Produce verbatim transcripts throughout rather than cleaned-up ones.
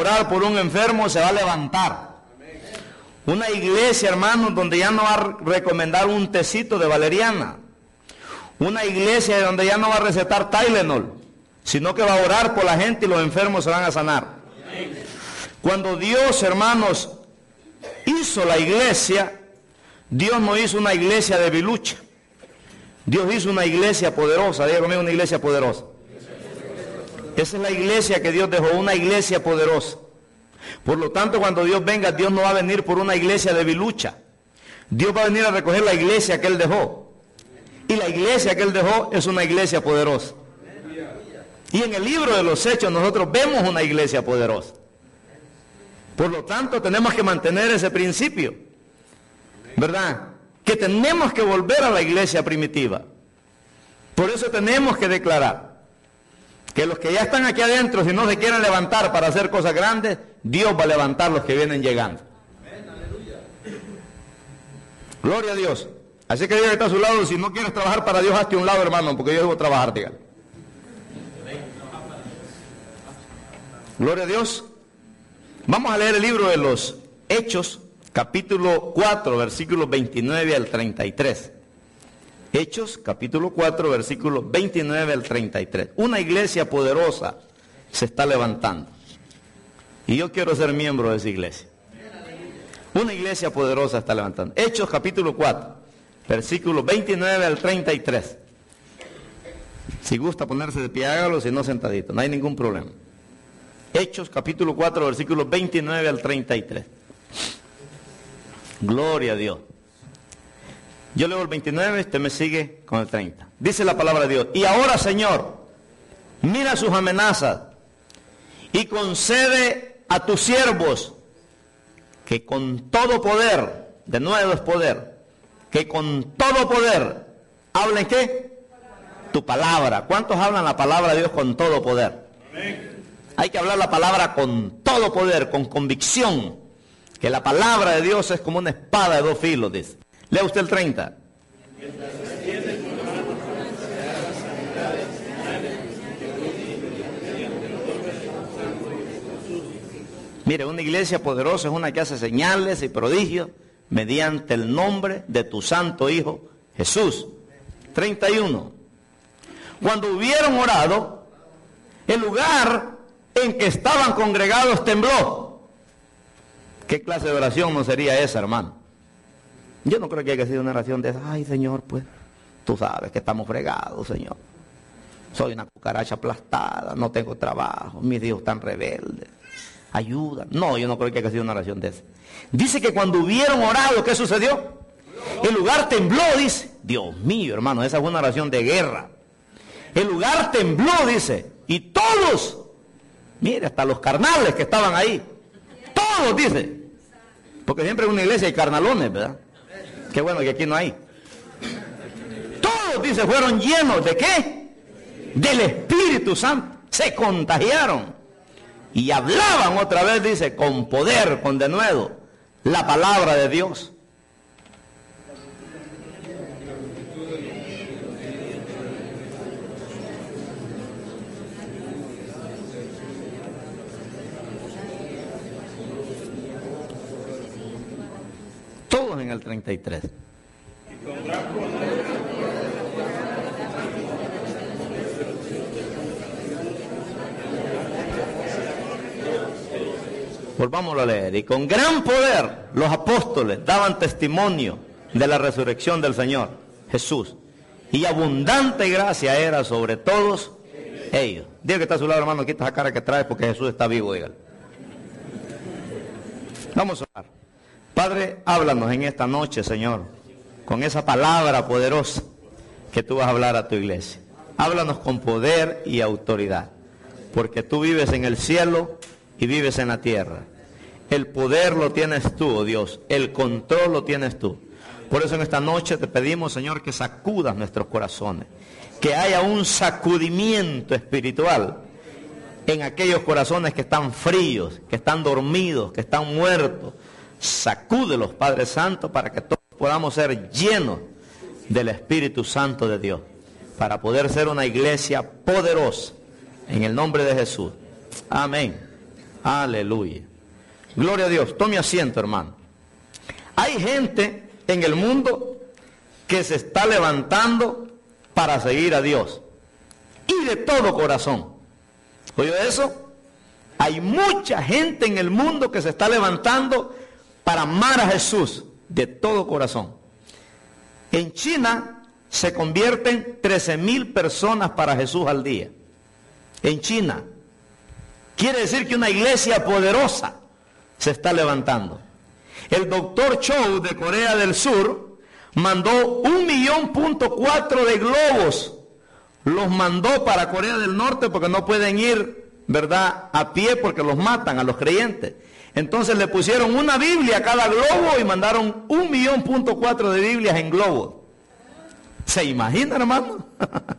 orar por un enfermo, se va a levantar. Una iglesia, hermanos, donde ya no va a recomendar un tecito de valeriana. Una iglesia donde ya no va a recetar Tylenol, sino que va a orar por la gente y los enfermos se van a sanar. Cuando Dios, hermanos, hizo la iglesia, Dios no hizo una iglesia de bilucha. Dios hizo una iglesia poderosa. Diga conmigo, una iglesia poderosa. Esa es la iglesia que Dios dejó, una iglesia poderosa. Por lo tanto, cuando Dios venga, Dios no va a venir por una iglesia de bilucha. Dios va a venir a recoger la iglesia que Él dejó. Y la iglesia que Él dejó es una iglesia poderosa. Y en el libro de los Hechos nosotros vemos una iglesia poderosa. Por lo tanto, tenemos que mantener ese principio, ¿verdad? Que tenemos que volver a la iglesia primitiva. Por eso tenemos que declarar que los que ya están aquí adentro, si no se quieren levantar para hacer cosas grandes, Dios va a levantar los que vienen llegando. Gloria a Dios. Así que Dios está a su lado. Si no quieres trabajar para Dios, hazte a un lado, hermano, porque yo debo trabajar, dígale. Gloria a Dios. Vamos a leer el libro de los Hechos, capítulo cuatro, versículos veintinueve al treinta y tres. Hechos, capítulo cuatro, versículos veintinueve al treinta y tres. Una iglesia poderosa se está levantando. Y yo quiero ser miembro de esa iglesia. Una iglesia poderosa está levantando. Hechos, capítulo cuatro, versículos veintinueve al treinta y tres. Si gusta ponerse de pie, hágalo, si no sentadito, no hay ningún problema. Hechos, capítulo cuatro, versículos veintinueve al treinta y tres. Gloria a Dios. Yo leo el veintinueve, usted me sigue con el treinta. Dice la palabra de Dios: y ahora, Señor, mira sus amenazas y concede a tus siervos que con todo poder, de nuevo es poder, que con todo poder hablen ¿qué? Tu palabra. ¿Cuántos hablan la palabra de Dios con todo poder? Amén. Hay que hablar la palabra con todo poder, con convicción, que la palabra de Dios es como una espada de dos filos, dice. Lea usted el treinta. Mire, una iglesia poderosa es una que hace señales y prodigios mediante el nombre de tu santo Hijo Jesús. treinta y uno. Cuando hubieron orado, el lugar en que estaban congregados tembló. ¿Qué clase de oración no sería esa, hermano? Yo no creo que haya sido una oración de esa. Ay, Señor, pues, tú sabes que estamos fregados, Señor. Soy una cucaracha aplastada, no tengo trabajo, mis hijos están rebeldes. Ayuda. No, yo no creo que haya sido una oración de esa. Dice que cuando hubieron orado, ¿qué sucedió? El lugar tembló, dice. Dios mío, hermano, esa fue una oración de guerra. El lugar tembló, dice. Y todos, mire, hasta los carnales que estaban ahí, todos, dice. Porque siempre en una iglesia hay carnalones, ¿verdad? Qué bueno que aquí no hay. Todos, dice, fueron llenos de ¿qué? Del Espíritu Santo. Se contagiaron. Y hablaban otra vez, dice, con poder, con denuedo, la palabra de Dios. Todos en el treinta y tres. Volvámoslo a leer. Y con gran poder los apóstoles daban testimonio de la resurrección del Señor Jesús. Y abundante gracia era sobre todos ellos. Diga que está a su lado, hermano, quita esa cara que trae porque Jesús está vivo, dígale. Vamos a orar. Padre, háblanos en esta noche, Señor, con esa palabra poderosa que tú vas a hablar a tu iglesia. Háblanos con poder y autoridad, porque tú vives en el cielo y vives en la tierra. El poder lo tienes tú, oh Dios, el control lo tienes tú. Por eso en esta noche te pedimos, Señor, que sacudas nuestros corazones, que haya un sacudimiento espiritual en aquellos corazones que están fríos, que están dormidos, que están muertos. Sacúdelos, Padre Santo, para que todos podamos ser llenos del Espíritu Santo de Dios, para poder ser una iglesia poderosa, en el nombre de Jesús. Amén. Aleluya. Gloria a Dios. Tome asiento, hermano. Hay gente en el mundo que se está levantando para seguir a Dios. Y de todo corazón. ¿Oyó eso? Hay mucha gente en el mundo que se está levantando para amar a Jesús de todo corazón. En China se convierten trece mil personas para Jesús al día. En China. Quiere decir que una iglesia poderosa se está levantando. El doctor Chou de Corea del Sur mandó un millón punto cuatro de globos. Los mandó para Corea del Norte porque no pueden ir, ¿verdad?, a pie porque los matan a los creyentes. Entonces le pusieron una Biblia a cada globo y mandaron un millón punto cuatro de Biblias en globos. ¿Se imagina, hermano?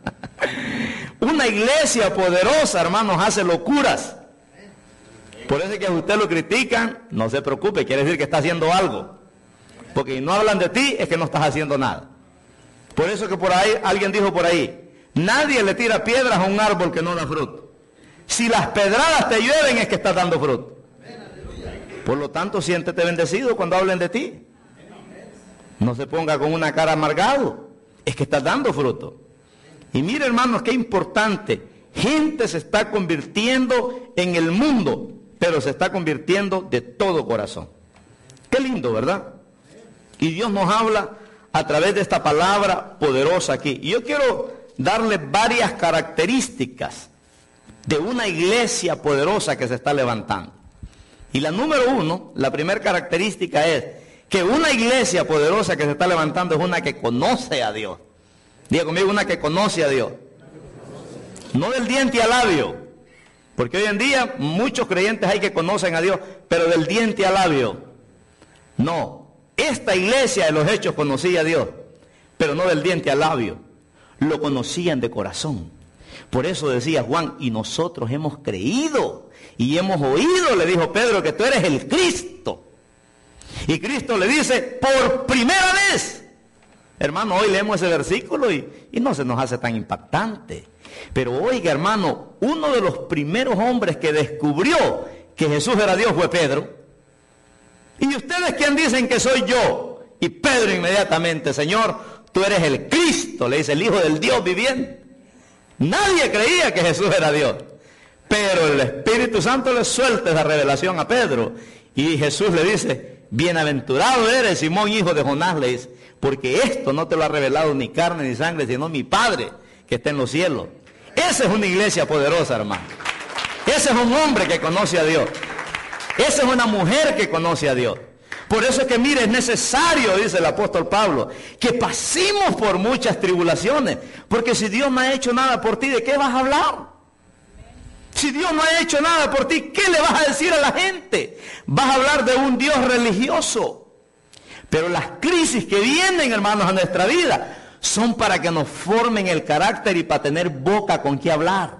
Una iglesia poderosa, hermanos, hace locuras. Por eso es que a usted lo critican, no se preocupe, quiere decir que está haciendo algo. Porque si no hablan de ti, es que no estás haciendo nada. Por eso que por ahí, alguien dijo por ahí, nadie le tira piedras a un árbol que no da fruto. Si las pedradas te llueven, es que estás dando fruto. Por lo tanto, siéntete bendecido cuando hablen de ti. No se ponga con una cara amargado, es que estás dando fruto. Y mire, hermanos, qué importante. Gente se está convirtiendo en el mundo, pero se está convirtiendo de todo corazón. Qué lindo, ¿verdad? Y Dios nos habla a través de esta palabra poderosa aquí. Y yo quiero darle varias características de una iglesia poderosa que se está levantando. Y la número uno, la primera característica es que una iglesia poderosa que se está levantando es una que conoce a Dios. Diga conmigo, una que conoce a Dios. No del diente al labio. Porque hoy en día muchos creyentes hay que conocen a Dios, pero del diente al labio. No, esta iglesia de los hechos conocía a Dios, pero no del diente al labio. Lo conocían de corazón. Por eso decía Juan, y nosotros hemos creído y hemos oído, le dijo Pedro, que tú eres el Cristo. Y Cristo le dice, por primera vez. Hermano, hoy leemos ese versículo y, y no se nos hace tan impactante. Pero oiga, hermano, uno de los primeros hombres que descubrió que Jesús era Dios fue Pedro. ¿Y ustedes quién dicen que soy yo? Y Pedro inmediatamente, Señor, tú eres el Cristo, le dice, el Hijo del Dios viviente. Nadie creía que Jesús era Dios. Pero el Espíritu Santo le suelta esa revelación a Pedro. Y Jesús le dice, bienaventurado eres, Simón, hijo de Jonás, le dice, porque esto no te lo ha revelado ni carne ni sangre, sino mi Padre que está en los cielos. Esa es una iglesia poderosa, hermano. Ese es un hombre que conoce a Dios. Esa es una mujer que conoce a Dios. Por eso es que, mire, es necesario, dice el apóstol Pablo, que pasemos por muchas tribulaciones. Porque si Dios no ha hecho nada por ti, ¿de qué vas a hablar? Si Dios no ha hecho nada por ti, ¿qué le vas a decir a la gente? Vas a hablar de un Dios religioso. Pero las crisis que vienen, hermanos, a nuestra vida, son para que nos formen el carácter y para tener boca con qué hablar.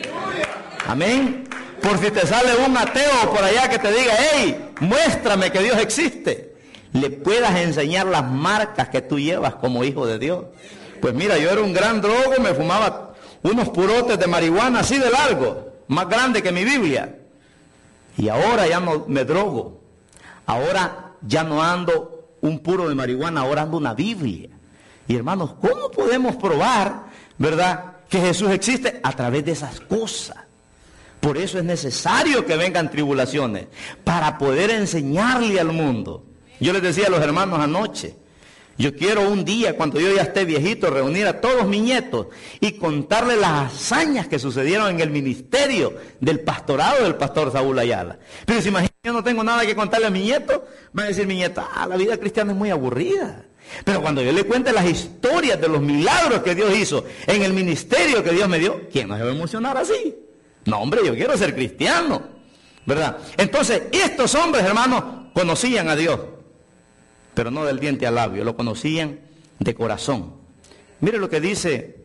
Amén. Por si te sale un ateo por allá que te diga, hey, muéstrame que Dios existe, le puedas enseñar las marcas que tú llevas como hijo de Dios. Pues mira, yo era un gran drogo, me fumaba unos purotes de marihuana así de largo, más grande que mi Biblia. Y ahora ya no me drogo. Ahora ya no ando un puro de marihuana, ahora ando una Biblia. Y hermanos, ¿cómo podemos probar, verdad, que Jesús existe? A través de esas cosas. Por eso es necesario que vengan tribulaciones, para poder enseñarle al mundo. Yo les decía a los hermanos anoche, yo quiero un día, cuando yo ya esté viejito, reunir a todos mis nietos y contarles las hazañas que sucedieron en el ministerio del pastorado del pastor Saúl Ayala. Pero si imagínate, yo no tengo nada que contarle a mi nieto, van a decir mi nieto, ah, la vida cristiana es muy aburrida. Pero cuando yo le cuente las historias de los milagros que Dios hizo en el ministerio que Dios me dio, ¿quién no se va a emocionar así? No, hombre, yo quiero ser cristiano, ¿verdad? Entonces, estos hombres, hermanos, conocían a Dios, pero no del diente al labio, lo conocían de corazón. Mire lo que dice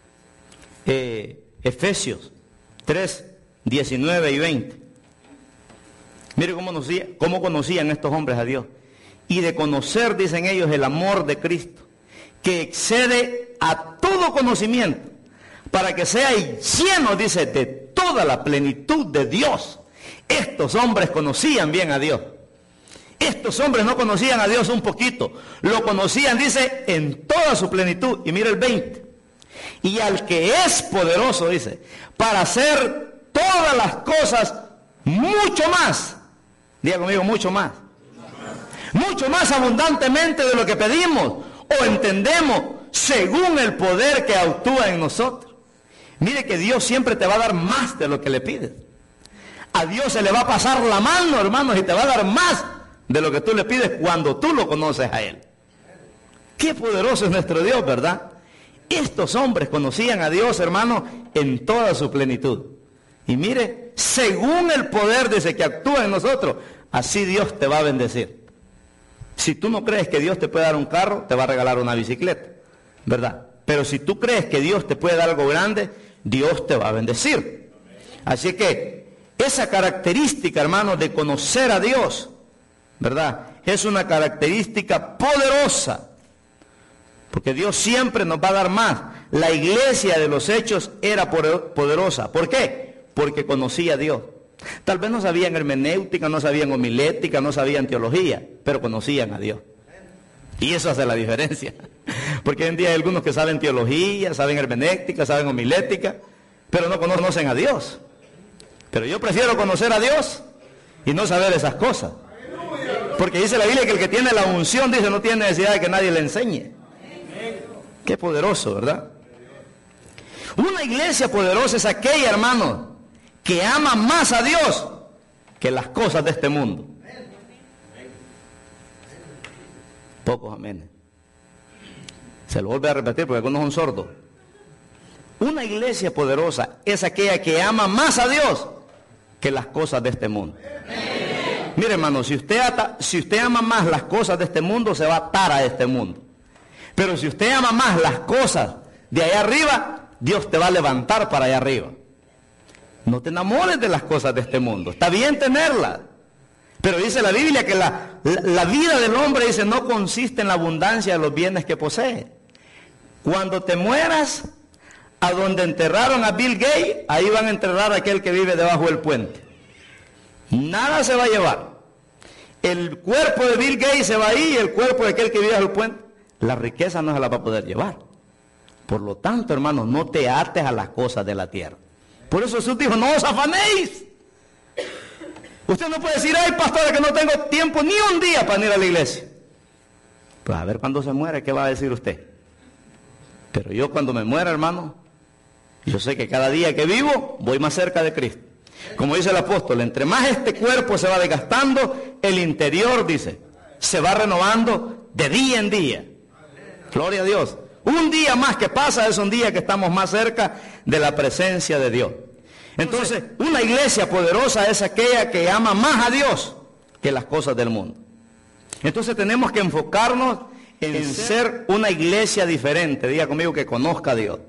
eh, Efesios tres, diecinueve y veinte. Mire cómo conocía, cómo conocían estos hombres a Dios. Y de conocer, dicen ellos, el amor de Cristo, que excede a todo conocimiento, para que seáis llenos, dice, de toda la plenitud de Dios. Estos hombres conocían bien a Dios. Estos hombres no conocían a Dios un poquito, lo conocían, dice, en toda su plenitud. Y mira el veinte. Y al que es poderoso, dice, para hacer todas las cosas mucho más. Diga conmigo, mucho más. Mucho más abundantemente de lo que pedimos o entendemos, según el poder que actúa en nosotros. Mire que Dios siempre te va a dar más de lo que le pides. A Dios se le va a pasar la mano, hermanos, y te va a dar más de lo que tú le pides cuando tú lo conoces a Él. Qué poderoso es nuestro Dios, ¿verdad? Estos hombres conocían a Dios, hermanos, en toda su plenitud. Y mire, según el poder de ese que actúa en nosotros, así Dios te va a bendecir. Si tú no crees que Dios te puede dar un carro, te va a regalar una bicicleta, ¿verdad? Pero si tú crees que Dios te puede dar algo grande, Dios te va a bendecir. Así que esa característica, hermanos, de conocer a Dios, ¿verdad? Es una característica poderosa, porque Dios siempre nos va a dar más. La iglesia de los Hechos era poderosa. ¿Por qué? Porque conocía a Dios. Tal vez no sabían hermenéutica, no sabían homilética, no sabían teología, pero conocían a Dios. Y eso hace la diferencia. Porque hoy en día hay algunos que saben teología, saben hermenéutica, saben homilética, pero no conocen a Dios. Pero yo prefiero conocer a Dios y no saber esas cosas. Porque dice la Biblia que el que tiene la unción, dice, no tiene necesidad de que nadie le enseñe. Qué poderoso, ¿verdad? Una iglesia poderosa es aquella, hermano, que ama más a Dios que las cosas de este mundo. Pocos amenes. Se lo vuelve a repetir porque algunos son sordos. Una iglesia poderosa es aquella que ama más a Dios que las cosas de este mundo. Mire, hermano, si usted, ata, si usted ama más las cosas de este mundo, se va a atar a este mundo. Pero si usted ama más las cosas de allá arriba, Dios te va a levantar para allá arriba. No te enamores de las cosas de este mundo. Está bien tenerlas. Pero dice la Biblia que la, la, la vida del hombre, dice, no consiste en la abundancia de los bienes que posee. Cuando te mueras, a donde enterraron a Bill Gates, ahí van a enterrar a aquel que vive debajo del puente. Nada se va a llevar. El cuerpo de Bill Gates se va ahí y el cuerpo de aquel que vive debajo del puente, la riqueza no se la va a poder llevar. Por lo tanto, hermanos, no te ates a las cosas de la tierra. Por eso Jesús dijo, no os afanéis. Usted no puede decir, ay, pastor, que no tengo tiempo ni un día para ir a la iglesia. Pues a ver cuando se muere, ¿qué va a decir usted? Pero yo cuando me muera, hermano, yo sé que cada día que vivo, voy más cerca de Cristo. Como dice el apóstol, entre más este cuerpo se va desgastando, el interior, dice, se va renovando de día en día. Gloria a Dios. Un día más que pasa es un día que estamos más cerca de la presencia de Dios. Entonces, una iglesia poderosa es aquella que ama más a Dios que las cosas del mundo. Entonces tenemos que enfocarnos en ser una iglesia diferente. Diga conmigo, que conozca a Dios.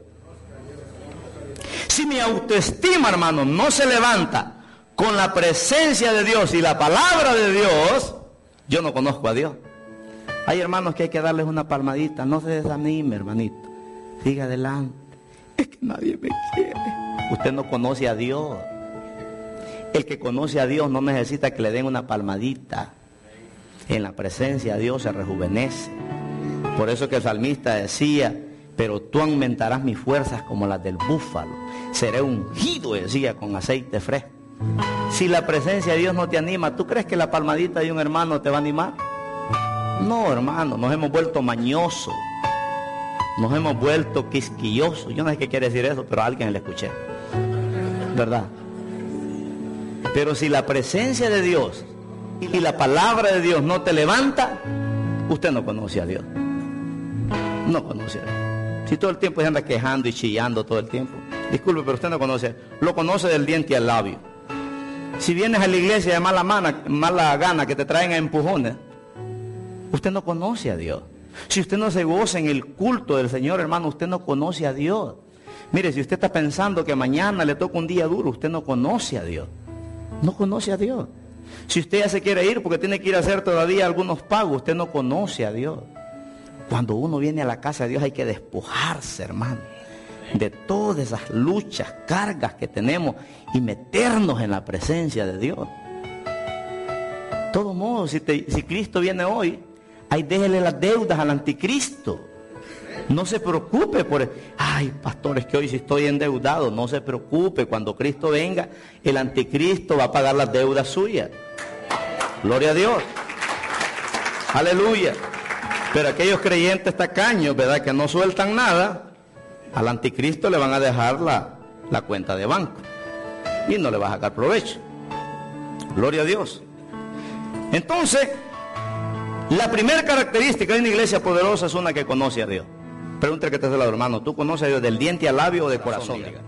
Si mi autoestima, hermano, no se levanta con la presencia de Dios y la palabra de Dios, yo no conozco a Dios. Hay hermanos que hay que darles una palmadita. No se desanime, hermanito. Siga adelante. Es que nadie me quiere. Usted no conoce a Dios. El que conoce a Dios no necesita que le den una palmadita. En la presencia de Dios se rejuvenece. Por eso que el salmista decía, pero tú aumentarás mis fuerzas como las del búfalo. Seré ungido, decía, con aceite fresco. Si la presencia de Dios no te anima, ¿tú crees que la palmadita de un hermano te va a animar? No, hermano, nos hemos vuelto mañosos. Nos hemos vuelto quisquillosos. Yo no sé qué quiere decir eso, pero a alguien le escuché. ¿Verdad? Pero si la presencia de Dios y la palabra de Dios no te levanta, usted no conoce a Dios. No conoce a Dios. Si todo el tiempo se anda quejando y chillando todo el tiempo, disculpe, pero usted no conoce. Lo conoce del diente al labio. Si vienes a la iglesia de mala, mana, mala gana, que te traen a empujones, usted no conoce a Dios. Si usted no se goza en el culto del Señor, hermano, usted no conoce a Dios. Mire, si usted está pensando que mañana le toca un día duro, usted no conoce a Dios. No conoce a Dios. Si usted ya se quiere ir porque tiene que ir a hacer todavía algunos pagos, usted no conoce a Dios. Cuando uno viene a la casa de Dios hay que despojarse, hermano. de todas esas luchas, cargas que tenemos y meternos en la presencia de Dios. De todos modos, si, te, si Cristo viene hoy, ahí déjele las deudas al anticristo. No se preocupe por, ay, pastor, es que hoy sí estoy endeudado. No se preocupe, cuando Cristo venga, el anticristo va a pagar las deudas suyas. Gloria a Dios. Aleluya. Pero aquellos creyentes tacaños, ¿verdad?, que no sueltan nada, al anticristo le van a dejar la, la cuenta de banco y no le va a sacar provecho. Gloria a Dios. Entonces, la primera característica de una iglesia poderosa es una que conoce a Dios. Pregúntale que te hace el hermano, ¿tú conoces a Dios del diente al labio o de corazón? Diga.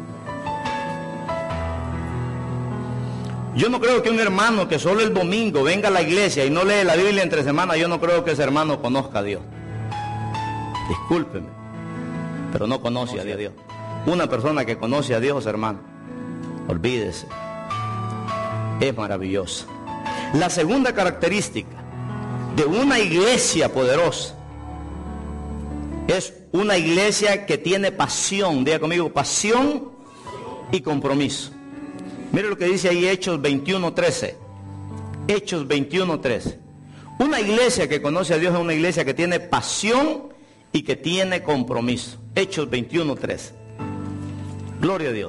Yo no creo que un hermano que solo el domingo venga a la iglesia y no lee la Biblia entre semana, yo no creo que ese hermano conozca a Dios. Discúlpeme, pero no conoce a Dios. Una persona que conoce a Dios, hermano, olvídese, es maravillosa. La segunda característica de una iglesia poderosa es una iglesia que tiene pasión. Diga conmigo, pasión y compromiso. Mire lo que dice ahí Hechos veintiuno trece. Hechos veintiuno trece. Una iglesia que conoce a Dios es una iglesia que tiene pasión y que tiene compromiso. Hechos veintiuno trece. Gloria a Dios.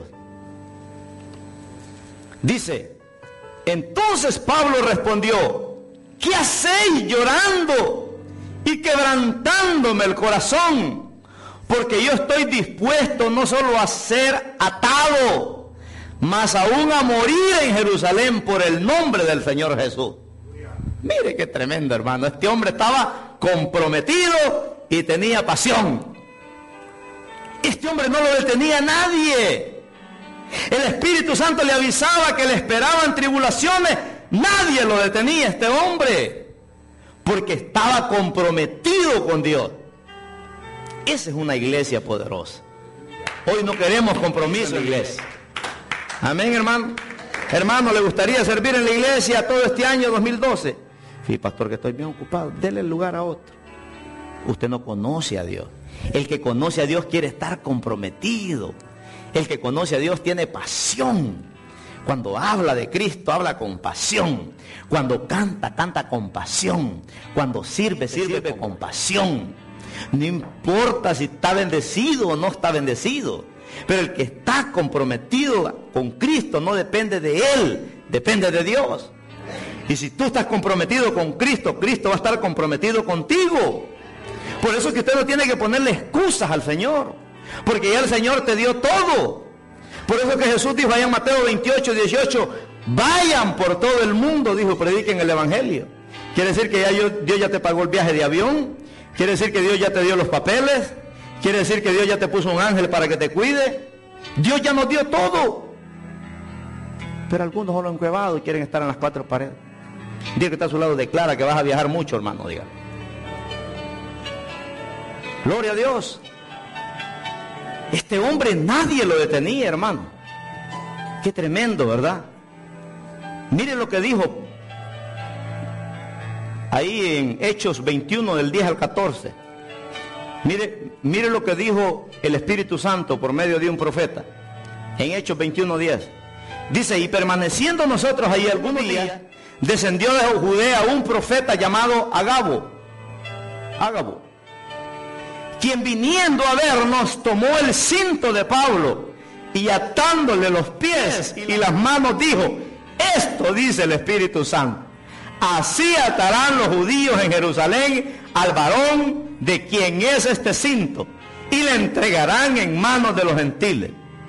Dice, entonces Pablo respondió, ¿qué hacéis llorando y quebrantándome el corazón? Porque yo estoy dispuesto no solo a ser atado, mas aún a morir en Jerusalén por el nombre del Señor Jesús. Mire qué tremendo, hermano. Este hombre estaba comprometido y tenía pasión. Este hombre no lo detenía nadie. El Espíritu Santo le avisaba que le esperaban tribulaciones. Nadie lo detenía, este hombre, porque estaba comprometido con Dios. Esa es una iglesia poderosa. Hoy no queremos compromiso en la iglesia. Amén, hermano. Hermano, ¿le gustaría servir en la iglesia todo este año dos mil doce? Sí, pastor, que estoy bien ocupado. Dele el lugar a otro. Usted no conoce a Dios. El que conoce a Dios quiere estar comprometido. El que conoce a Dios tiene pasión. Cuando habla de Cristo, habla con pasión. Cuando canta, canta con pasión. Cuando sirve, sirve, sirve con pasión. No importa si está bendecido o no está bendecido. Pero el que está comprometido con Cristo no depende de él, depende de Dios. Y si tú estás comprometido con Cristo, Cristo va a estar comprometido contigo. Por eso es que usted no tiene que ponerle excusas al Señor, porque ya el Señor te dio todo. Por eso es que Jesús dijo allá en Mateo veintiocho, dieciocho, vayan por todo el mundo, dijo, prediquen el Evangelio. Quiere decir que ya yo, Dios ya te pagó el viaje de avión. Quiere decir que Dios ya te dio los papeles. Quiere decir que Dios ya te puso un ángel para que te cuide. Dios ya nos dio todo. Pero algunos solo encuevados y quieren estar en las cuatro paredes. Diga que está a su lado, declara que vas a viajar mucho, hermano, diga. Gloria a Dios. Este hombre nadie lo detenía, hermano. Qué tremendo, ¿verdad? Mire lo que dijo ahí en Hechos veintiuno del diez al catorce. Mire, mire lo que dijo el Espíritu Santo por medio de un profeta. En Hechos veintiuno diez. Dice, y permaneciendo nosotros ahí algunos días, descendió de Judea un profeta llamado Agabo. Agabo. Quien viniendo a vernos tomó el cinto de Pablo y atándole los pies y las manos dijo, esto dice el Espíritu Santo. Así atarán los judíos en Jerusalén al varón de quien es este cinto y le entregarán en manos de los gentiles.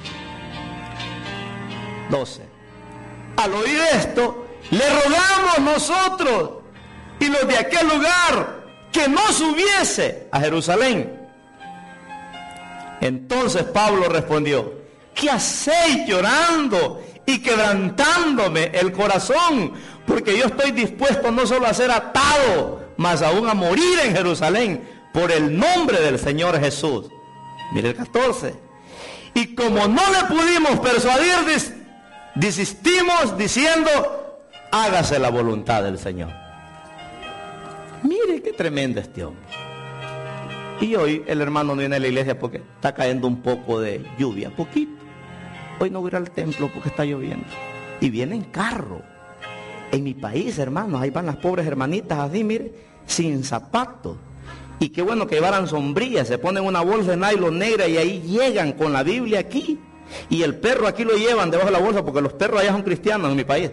doce. Al oír esto, le rogamos nosotros y los de aquel lugar que no subiese a Jerusalén. Entonces Pablo respondió, ¿qué hacéis llorando y quebrantándome el corazón? Porque yo estoy dispuesto no solo a ser atado, mas aún a morir en Jerusalén por el nombre del Señor Jesús. Mire el catorce. Y como no le pudimos persuadir, desistimos diciendo, hágase la voluntad del Señor. Mire qué tremendo este hombre. Y hoy el hermano no viene a la iglesia porque está cayendo un poco de lluvia, poquito. Hoy no voy a ir al templo porque está lloviendo. Y viene en carro. En mi país, hermanos, ahí van las pobres hermanitas así, mire, sin zapatos. Y qué bueno que llevaran sombrillas, se ponen una bolsa de nylon negra y ahí llegan con la Biblia aquí. Y el perro aquí lo llevan debajo de la bolsa porque los perros allá son cristianos en mi país.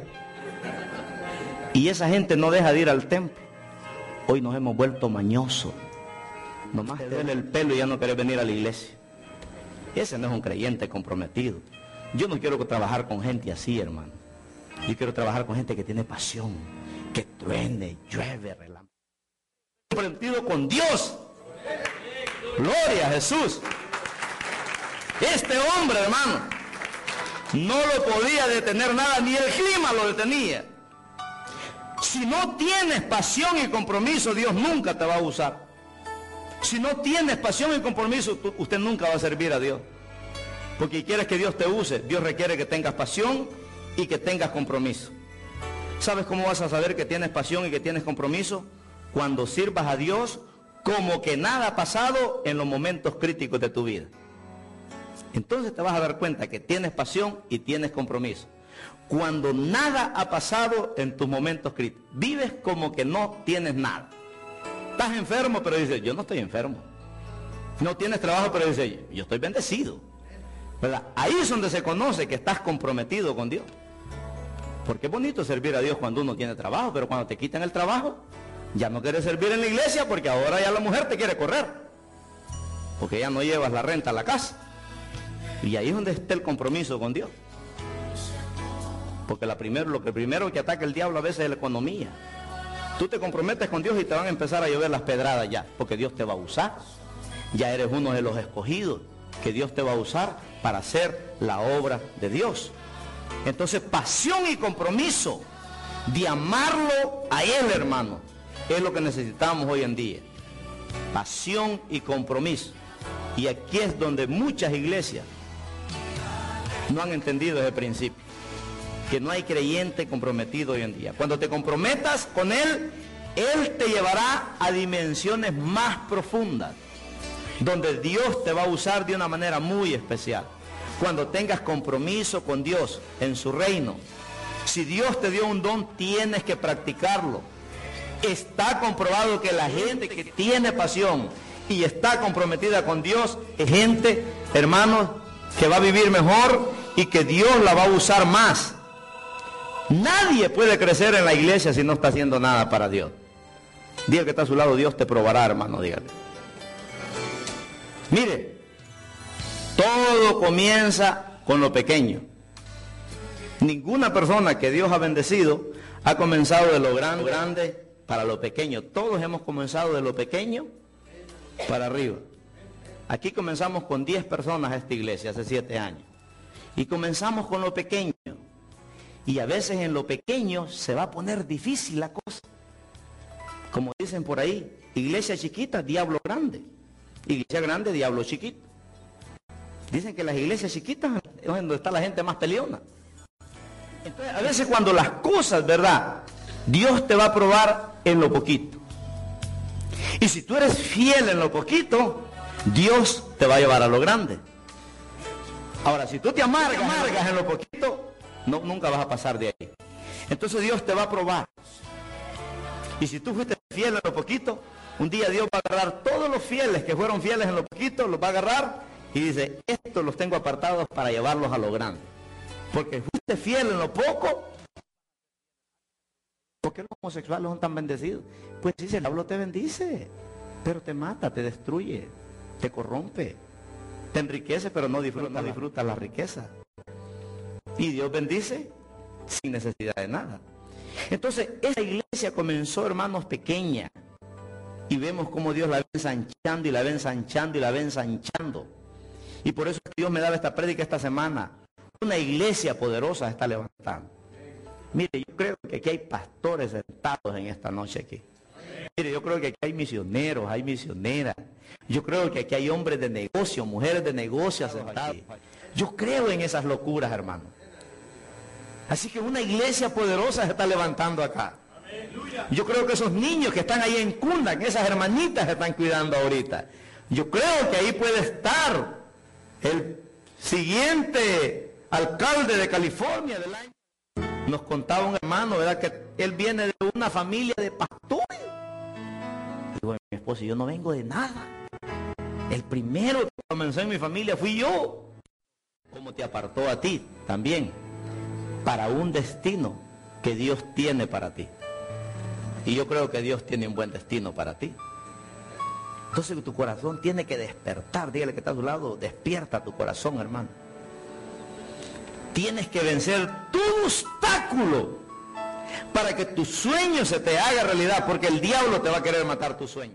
Y esa gente no deja de ir al templo. Hoy nos hemos vuelto mañosos. Nomás te duele el pelo y ya no querés venir a la iglesia. Ese no es un creyente comprometido. Yo no quiero trabajar con gente así, hermano. Yo quiero trabajar con gente que tiene pasión, que truene, llueve, relámpago. Comprometido con Dios. Gloria a Jesús. Este hombre, hermano, no lo podía detener nada, ni el clima lo detenía. Si no tienes pasión y compromiso, Dios nunca te va a usar. Si no tienes pasión y compromiso, tú, usted nunca va a servir a Dios. Porque quieres que Dios te use, Dios requiere que tengas pasión y que tengas compromiso. ¿Sabes cómo vas a saber que tienes pasión y que tienes compromiso? Cuando sirvas a Dios como que nada ha pasado en los momentos críticos de tu vida. Entonces te vas a dar cuenta que tienes pasión y tienes compromiso. Cuando nada ha pasado en tus momentos críticos, vives como que no tienes nada. Estás enfermo, pero dices, yo no estoy enfermo. No tienes trabajo, pero dices, yo estoy bendecido. ¿Verdad? Ahí es donde se conoce que estás comprometido con Dios. Porque es bonito servir a Dios cuando uno tiene trabajo, pero cuando te quitan el trabajo, ya no quieres servir en la iglesia porque ahora ya la mujer te quiere correr. Porque ya no llevas la renta a la casa. Y ahí es donde está el compromiso con Dios. Porque la primero, lo que primero que ataca el diablo a veces es la economía. Tú te comprometes con Dios y te van a empezar a llover las pedradas ya, porque Dios te va a usar. Ya eres uno de los escogidos que Dios te va a usar para hacer la obra de Dios. Entonces, pasión y compromiso de amarlo a Él, hermano, es lo que necesitamos hoy en día. Pasión y compromiso. Y aquí es donde muchas iglesias no han entendido ese principio. Que no hay creyente comprometido hoy en día. Cuando te comprometas con Él, Él te llevará a dimensiones más profundas, donde Dios te va a usar de una manera muy especial. Cuando tengas compromiso con Dios en su reino, si Dios te dio un don, tienes que practicarlo. Está comprobado que la gente que tiene pasión y está comprometida con Dios es gente, hermanos, que va a vivir mejor y que Dios la va a usar más. Nadie puede crecer en la iglesia si no está haciendo nada para Dios. Diga que está a su lado, Dios te probará, hermano, dígale. Mire, todo comienza con lo pequeño. Ninguna persona que Dios ha bendecido ha comenzado de lo grande, grande para lo pequeño. Todos hemos comenzado de lo pequeño para arriba. Aquí comenzamos con diez personas esta iglesia hace siete años. Y comenzamos con lo pequeño. Y a veces en lo pequeño se va a poner difícil la cosa. Como dicen por ahí, iglesia chiquita, diablo grande. Iglesia grande, diablo chiquito. Dicen que las iglesias chiquitas es donde está la gente más peleona. Entonces, a veces cuando las cosas, ¿verdad? Dios te va a probar en lo poquito. Y si tú eres fiel en lo poquito, Dios te va a llevar a lo grande. Ahora, si tú te amargas, te amargas en lo poquito, no, nunca vas a pasar de ahí. Entonces Dios te va a probar. Y si tú fuiste fiel en lo poquito, un día Dios va a agarrar todos los fieles que fueron fieles en lo poquito, los va a agarrar y dice, estos los tengo apartados para llevarlos a lo grande. Porque fuiste fiel en lo poco. ¿Por qué los homosexuales son tan bendecidos? Pues sí, el diablo te bendice, pero te mata, te destruye, te corrompe, te enriquece, pero no disfruta, no disfruta la riqueza. Y Dios bendice sin necesidad de nada. Entonces, esa iglesia comenzó, hermanos, pequeña. Y vemos cómo Dios la va ensanchando y la va ensanchando y la va ensanchando. Y por eso es que Dios me daba esta prédica esta semana. Una iglesia poderosa se está levantando. Mire, yo creo que aquí hay pastores sentados en esta noche aquí. Mire, yo creo que aquí hay misioneros, hay misioneras. Yo creo que aquí hay hombres de negocio, mujeres de negocio sentados. Yo creo en esas locuras, hermano. Así que una iglesia poderosa se está levantando acá. Yo creo que esos niños que están ahí en cuna, que esas hermanitas se están cuidando ahorita. Yo creo que ahí puede estar el siguiente alcalde de California del año. Nos contaba un hermano, ¿verdad?, que él viene de una familia de pastores. Digo, mi esposo, yo no vengo de nada. El primero que comenzó en mi familia fui yo. ¿Cómo te apartó a ti también? Para un destino que Dios tiene para ti. Y yo creo que Dios tiene un buen destino para ti. Entonces tu corazón tiene que despertar. Dígale que está a tu lado, despierta tu corazón, hermano. Tienes que vencer todo obstáculo para que tu sueño se te haga realidad, porque el diablo te va a querer matar tu sueño.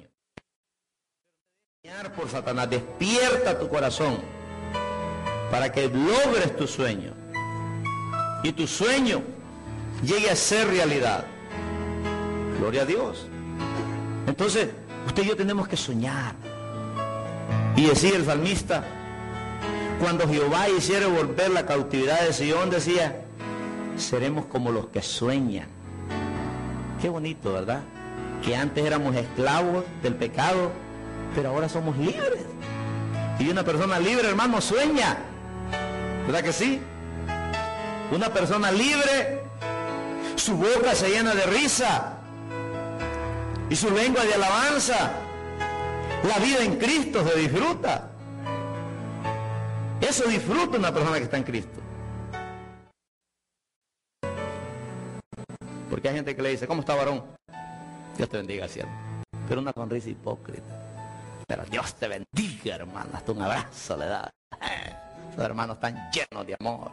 Por Satanás, despierta tu corazón para que logres tu sueño y tu sueño llegue a ser realidad. Gloria a Dios. Entonces, usted y yo tenemos que soñar. Y decía el salmista, cuando Jehová hiciera volver la cautividad de Sion, decía, seremos como los que sueñan. Qué bonito, ¿verdad? Que antes éramos esclavos del pecado, pero ahora somos libres. Y una persona libre, hermano, sueña. ¿Verdad que sí? Una persona libre, su boca se llena de risa y su lengua de alabanza. La vida en Cristo se disfruta. Eso disfruta una persona que está en Cristo. Porque hay gente que le dice, ¿cómo está, varón? Dios te bendiga, cielo. Pero una sonrisa hipócrita. Pero Dios te bendiga, hermano. Hasta un abrazo le da. Los hermanos están llenos de amor.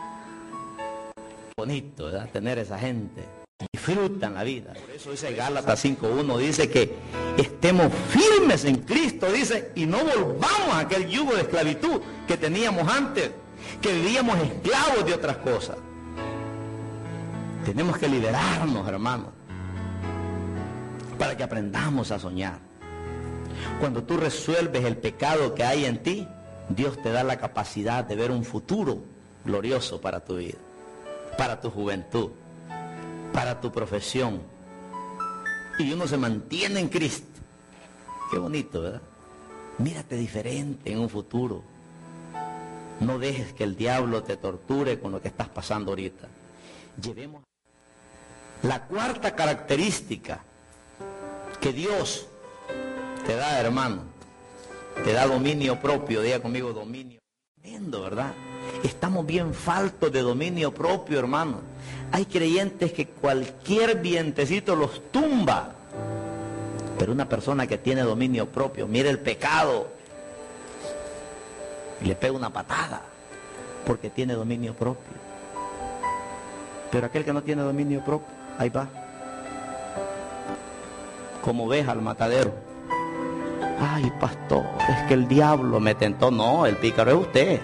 Bonito, ¿verdad? Tener esa gente. Disfrutan la vida. Por eso dice Gálatas cinco uno, dice que estemos firmes en Cristo, dice, y no volvamos a aquel yugo de esclavitud que teníamos antes, que vivíamos esclavos de otras cosas. Tenemos que liberarnos, hermanos, para que aprendamos a soñar. Cuando tú resuelves el pecado que hay en ti, Dios te da la capacidad de ver un futuro glorioso para tu vida, para tu juventud, para tu profesión. Y uno se mantiene en Cristo. Qué bonito, ¿verdad? Mírate diferente en un futuro. No dejes que el diablo te torture con lo que estás pasando ahorita. Llevemos la cuarta característica que Dios te da, hermano. Te da dominio propio. Diga conmigo, dominio. Tremendo, ¿verdad? Estamos bien faltos de dominio propio, hermano. Hay creyentes que cualquier vientecito los tumba. Pero una persona que tiene dominio propio, mira el pecado y le pega una patada, porque tiene dominio propio. Pero aquel que no tiene dominio propio, ahí va, como oveja al matadero. Ay, pastor, es que el diablo me tentó. No, el pícaro es usted.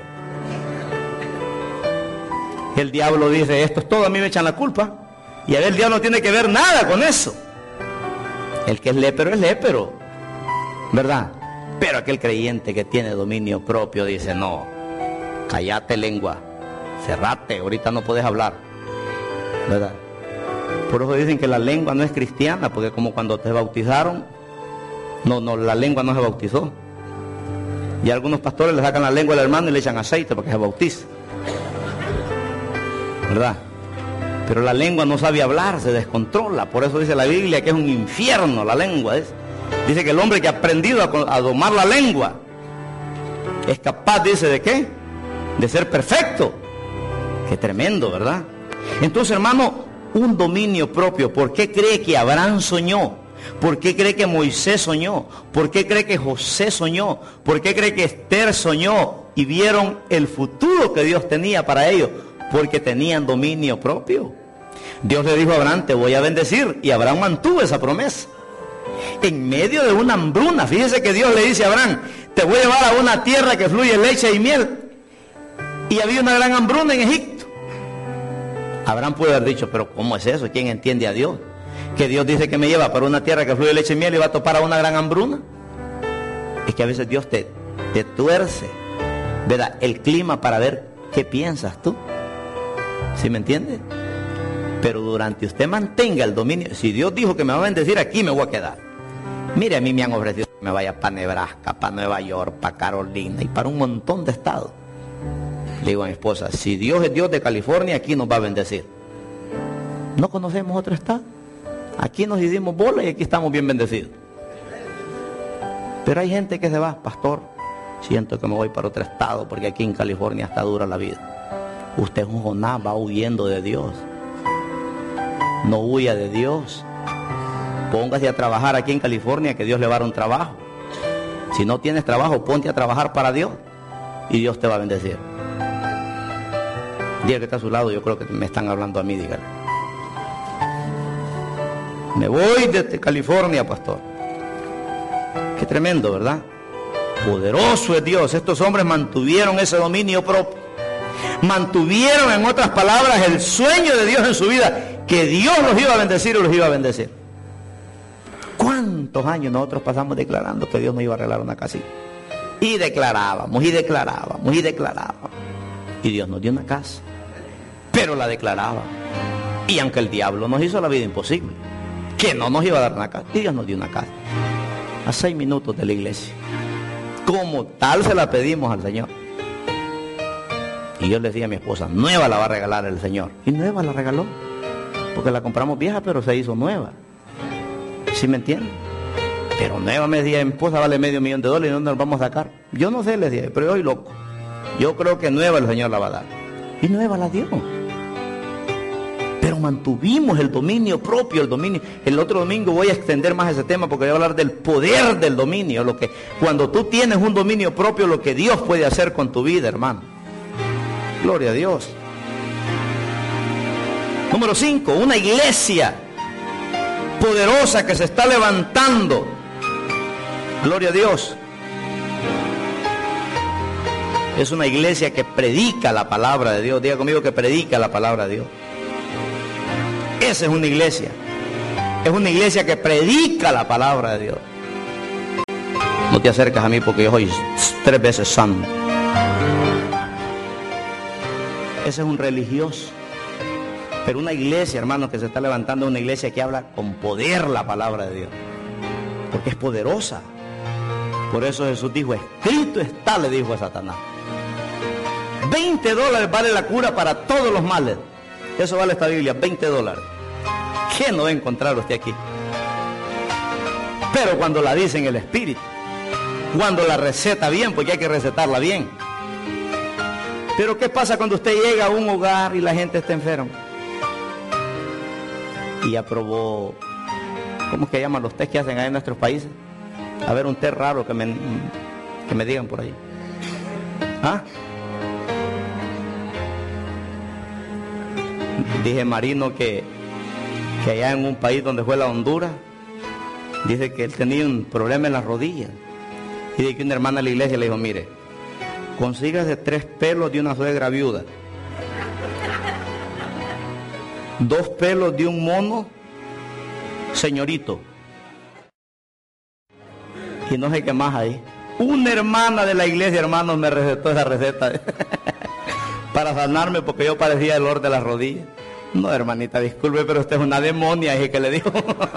El diablo dice, esto es todo, a mí me echan la culpa. Y a ver, el diablo no tiene que ver nada con eso. El que es lépero es lépero, ¿verdad? Pero aquel creyente que tiene dominio propio dice, no, cállate lengua, cerrate, ahorita no puedes hablar, ¿verdad? Por eso dicen que la lengua no es cristiana, porque como cuando te bautizaron, no, no, la lengua no se bautizó. Y algunos pastores le sacan la lengua al hermano y le echan aceite para que se bautice, ¿verdad? Pero la lengua no sabe hablar, se descontrola. Por eso dice la Biblia que es un infierno la lengua. ¿es? Dice que el hombre que ha aprendido a, a domar la lengua es capaz, dice, ¿de qué? De ser perfecto. Qué tremendo, ¿verdad? Entonces, hermano, un dominio propio. ¿Por qué cree que Abraham soñó? ¿Por qué cree que Moisés soñó? ¿Por qué cree que José soñó? ¿Por qué cree que Esther soñó? Y vieron el futuro que Dios tenía para ellos. Porque tenían dominio propio. Dios le dijo a Abraham, te voy a bendecir. Y Abraham mantuvo esa promesa. En medio de una hambruna, fíjese que Dios le dice a Abraham, te voy a llevar a una tierra que fluye leche y miel. Y había una gran hambruna en Egipto. Abraham pudo haber dicho, pero ¿cómo es eso? ¿Quién entiende a Dios? Que Dios dice que me lleva para una tierra que fluye leche y miel y va a topar a una gran hambruna. Es que a veces Dios te, te tuerce, ¿verdad?, el clima para ver qué piensas tú. ¿Sí me entiende? Pero durante usted mantenga el dominio, si Dios dijo que me va a bendecir, aquí me voy a quedar. Mire, a mí me han ofrecido me vaya para Nebraska, para Nueva York, para Carolina y para un montón de estados. Le digo a mi esposa, si Dios es Dios de California, aquí nos va a bendecir. No conocemos otro estado. Aquí nos dimos bola y aquí estamos bien bendecidos. Pero hay gente que se va, pastor, siento que me voy para otro estado porque aquí en California está dura la vida. Usted es un Jonás, va huyendo de Dios. No huya de Dios. Póngase a trabajar aquí en California, que Dios le va a dar un trabajo. Si no tienes trabajo, ponte a trabajar para Dios y Dios te va a bendecir. Diga que está a su lado, yo creo que me están hablando a mí, dígale. Me voy desde California, pastor. Qué tremendo, ¿verdad? Poderoso es Dios. Estos hombres mantuvieron ese dominio propio. Mantuvieron, en otras palabras, el sueño de Dios en su vida, que Dios los iba a bendecir y los iba a bendecir. ¿Cuántos años nosotros pasamos declarando que Dios nos iba a arreglar una casita? Y declarábamos, y declarábamos, y declarábamos. Y Dios nos dio una casa. Pero la declaraba. Y aunque el diablo nos hizo la vida imposible, que no nos iba a dar una casa, y Dios nos dio una casa. A seis minutos de la iglesia. Como tal se la pedimos al Señor. Y yo le decía a mi esposa, nueva la va a regalar el Señor. Y nueva la regaló. Porque la compramos vieja, pero se hizo nueva. ¿Sí me entienden? Pero nueva, me decía mi esposa, vale medio millón de dólares, ¿y dónde nos vamos a sacar? Yo no sé, le decía, pero yo soy loco. Yo creo que nueva el Señor la va a dar. Y nueva la dio. Pero mantuvimos el dominio propio, el dominio. El otro domingo voy a extender más ese tema porque voy a hablar del poder del dominio. Lo que, cuando tú tienes un dominio propio, lo que Dios puede hacer con tu vida, hermano. Gloria a Dios. Número cinco, una iglesia poderosa que se está levantando. Gloria a Dios. Es una iglesia que predica la palabra de Dios. Diga conmigo que predica la palabra de Dios. Esa es una iglesia. Es una iglesia que predica la palabra de Dios. No te acercas a mí porque yo soy tres veces santo. Ese es un religioso. Pero una iglesia, hermanos, que se está levantando, una iglesia que habla con poder la palabra de Dios. Porque es poderosa. Por eso Jesús dijo, escrito está, le dijo a Satanás. veinte dólares vale la cura para todos los males. Eso vale esta Biblia, veinte dólares. ¿Qué no va a encontrar usted aquí? Pero cuando la dice en el Espíritu, cuando la receta bien, porque hay que recetarla bien. Pero ¿qué pasa cuando usted llega a un hogar y la gente está enferma? Y ya probó, ¿cómo es que llaman los tés que hacen ahí en nuestros países? A ver, un té raro que me, que me digan por ahí. ¿Ah? Dije Marino que, que allá en un país donde fue la Honduras, dice que él tenía un problema en las rodillas. Y de que una hermana de la iglesia le dijo, mire, consígase tres pelos de una suegra viuda, dos pelos de un mono señorito, y no sé qué más ahí. Una hermana de la iglesia, hermanos, me recetó esa receta para sanarme porque yo padecía el dolor de las rodillas. No, hermanita, disculpe, pero usted es una demonia, dije que le dijo.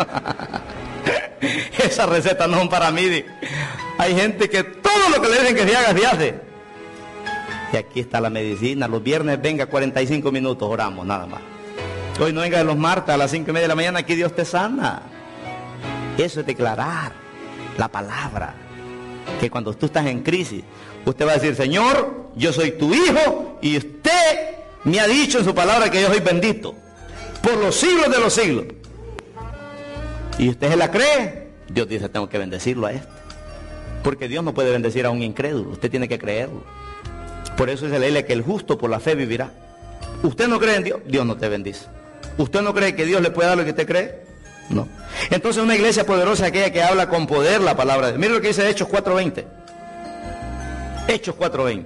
Esas recetas no son para mí. Hay gente que todo lo que le dicen que se haga, se hace. Y aquí está la medicina. Los viernes venga cuarenta y cinco minutos, oramos nada más. Hoy no venga de los martes a las cinco y media de la mañana, aquí Dios te sana. Eso es declarar la palabra. Que cuando tú estás en crisis, usted va a decir, Señor, yo soy tu hijo y usted me ha dicho en su palabra que yo soy bendito por los siglos de los siglos. Y usted se la cree, Dios dice, tengo que bendecirlo a este. Porque Dios no puede bendecir a un incrédulo, usted tiene que creerlo. Por eso dice la Biblia que el justo por la fe vivirá. Usted no cree en Dios, Dios no te bendice. ¿Usted no cree que Dios le puede dar lo que usted cree? No. Entonces una iglesia poderosa es aquella que habla con poder la palabra de Dios. Mire lo que dice Hechos cuatro veinte. Hechos cuatro veinte.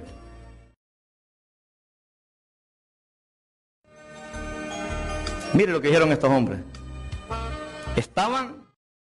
Mire lo que dijeron estos hombres. Estaban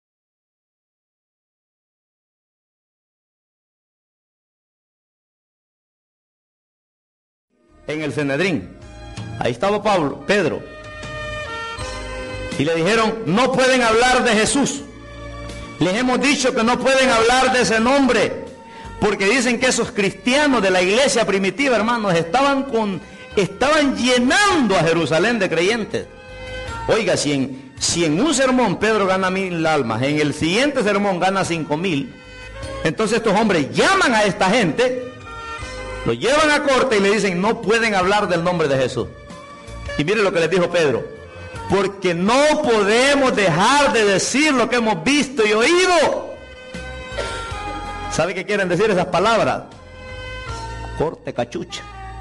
en el Sanedrín. Ahí estaba Pablo, Pedro. Y le dijeron, no pueden hablar de Jesús, Les hemos dicho que no pueden hablar de ese nombre, porque dicen que esos cristianos de la iglesia primitiva, hermanos, estaban, con, estaban llenando a Jerusalén de creyentes. Oiga, si en, si en un sermón Pedro gana mil almas, en el siguiente sermón gana cinco mil, entonces estos hombres llaman a esta gente, lo llevan a corte y le dicen, no pueden hablar del nombre de Jesús. Y miren lo que les dijo Pedro, porque no podemos dejar de decir lo que hemos visto y oído. ¿Sabe qué quieren decir esas palabras? Corte cachucha.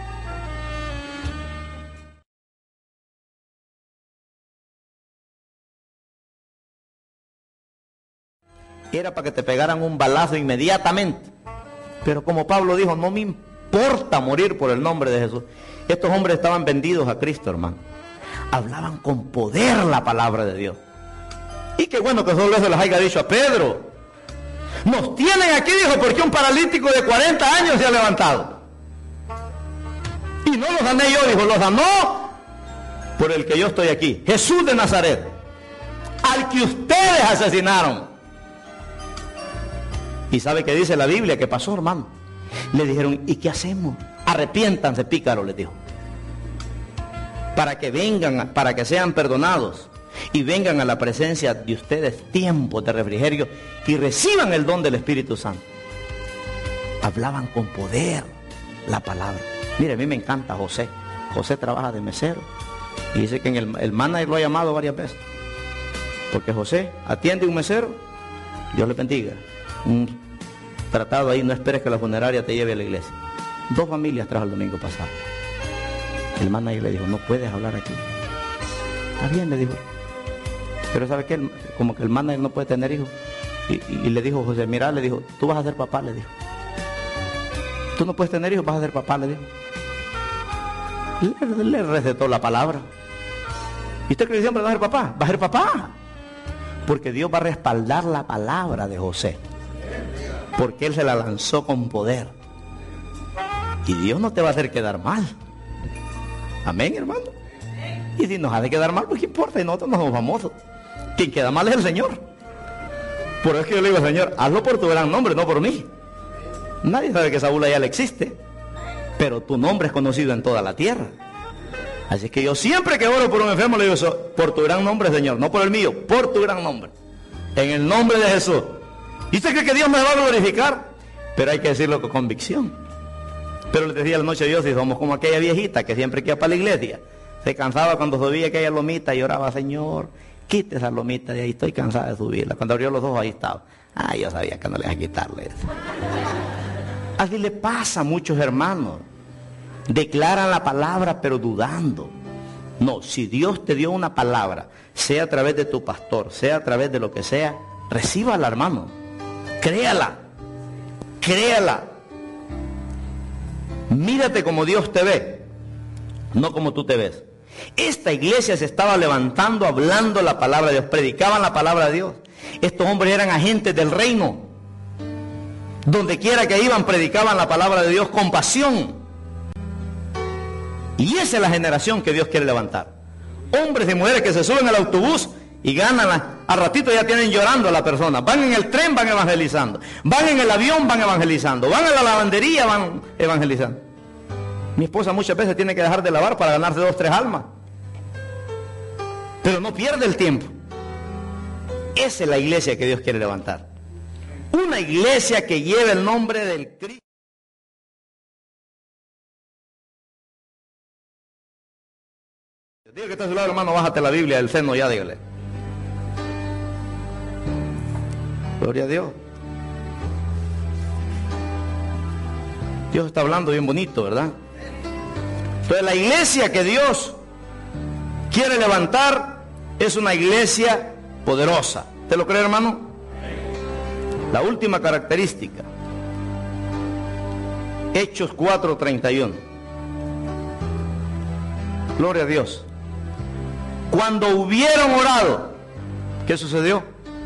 Era para que te pegaran un balazo inmediatamente. Pero como Pablo dijo, no me importa morir por el nombre de Jesús. Estos hombres estaban vendidos a Cristo, hermano. Hablaban con poder la palabra de Dios. Y qué bueno que solo eso les haya dicho a Pedro. Nos tienen aquí, dijo, porque un paralítico de cuarenta años se ha levantado. Y no los gané yo, dijo, los ganó por el que yo estoy aquí. Jesús de Nazaret, al que ustedes asesinaron. ¿Y sabe qué dice la Biblia? ¿Qué pasó, hermano? Le dijeron, ¿y qué hacemos? Arrepiéntanse, pícaro, les dijo. Para que vengan, para que sean perdonados y vengan a la presencia de ustedes tiempos de refrigerio y reciban el don del Espíritu Santo. Hablaban con poder la palabra. Mire, a mí me encanta José. José trabaja de mesero y dice que en el, el manager lo ha llamado varias veces. Porque José atiende un mesero, Dios le bendiga. Un tratado ahí, no esperes que la funeraria te lleve a la iglesia. Dos familias trajo el domingo pasado. El manager le dijo, no puedes hablar aquí. Está bien, le dijo. Pero ¿sabe qué? Como que el manager no puede tener hijos. Y, y, y le dijo José, mira, le dijo, tú vas a ser papá, le dijo. Tú no puedes tener hijos, vas a ser papá, le dijo. Le, le recetó la palabra. ¿Y usted cree que siempre va a ser papá? Va a ser papá. Porque Dios va a respaldar la palabra de José. Porque Él se la lanzó con poder. Y Dios no te va a hacer quedar mal. Amén, hermano. Y si nos hace quedar mal, pues qué importa, y nosotros no somos famosos. Quien queda mal es el Señor. Por eso es que yo le digo, Señor, hazlo por tu gran nombre, no por mí. Nadie sabe que Saúl ya le existe, pero tu nombre es conocido en toda la tierra. Así que yo siempre que oro por un enfermo le digo eso, por tu gran nombre, Señor, no por el mío, por tu gran nombre, en el nombre de Jesús. ¿Y usted cree que Dios me va a glorificar? Pero hay que decirlo con convicción. Pero le decía la noche a Dios, y somos como aquella viejita que siempre que iba para la iglesia se cansaba cuando subía aquella lomita y oraba, Señor, quite esa lomita de ahí, estoy cansada de subirla. Cuando abrió los ojos ahí estaba. Ah, yo sabía que no le iba a quitarle eso. Así le pasa a muchos hermanos. Declaran la palabra pero dudando. No, si Dios te dio una palabra, sea a través de tu pastor, sea a través de lo que sea, recíbala, hermano. Créala. Créala. Mírate como Dios te ve, no como tú te ves. Esta iglesia se estaba levantando hablando la palabra de Dios, predicaban la palabra de Dios. Estos hombres eran agentes del reino. Donde quiera que iban, predicaban la palabra de Dios con pasión. Y esa es la generación que Dios quiere levantar. Hombres y mujeres que se suben al autobús y ganan, la, a ratito ya tienen llorando a la persona. Van en el tren, van evangelizando. Van en el avión, van evangelizando. Van a la lavandería, van evangelizando. Mi esposa muchas veces tiene que dejar de lavar para ganarse dos, tres almas. Pero no pierde el tiempo. Esa es la iglesia que Dios quiere levantar. Una iglesia que lleve el nombre del Cristo. Diga que está a su lado, hermano, bájate la Biblia del seno ya, dígale. Gloria a Dios. Dios está hablando bien bonito, ¿verdad? Entonces la iglesia que Dios quiere levantar es una iglesia poderosa. ¿Te lo cree, hermano? La última característica. Hechos cuatro treinta y uno. Gloria a Dios. Cuando hubieron orado, ¿qué sucedió?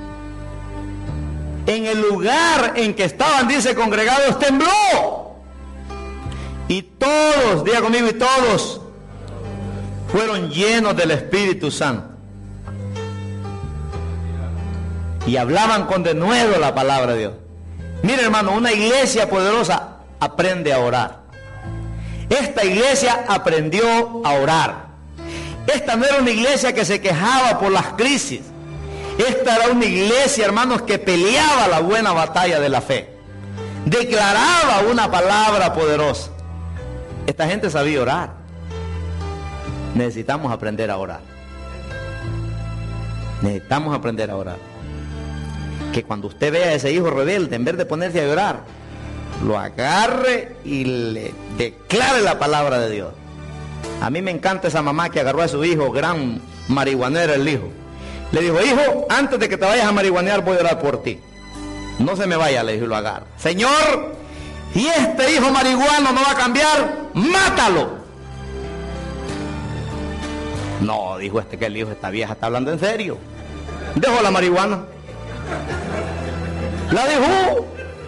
En el lugar en que estaban, dice, congregados, tembló. Y todos, diga conmigo, y todos fueron llenos del Espíritu Santo. y hablaban con denuedo la palabra de Dios. Mire, hermano, una iglesia poderosa aprende a orar. Esta iglesia aprendió a orar. Esta no era una iglesia que se quejaba por las crisis. Esta era una iglesia, hermanos, que peleaba la buena batalla de la fe. Declaraba una palabra poderosa. Esta gente sabía orar. Necesitamos aprender a orar. Necesitamos aprender a orar. Que cuando usted vea a ese hijo rebelde, en vez de ponerse a llorar, lo agarre y le declare la palabra de Dios. A mí me encanta esa mamá que agarró a su hijo, gran marihuanero el hijo. Le dijo: hijo, antes de que te vayas a marihuanear voy a orar por ti. No se me vaya, le dijo, y lo agarra. Señor, si este hijo marihuano no va a cambiar, mátalo. No, dijo este, que el hijo, esta vieja está hablando en serio. Dejó la marihuana. La dejó.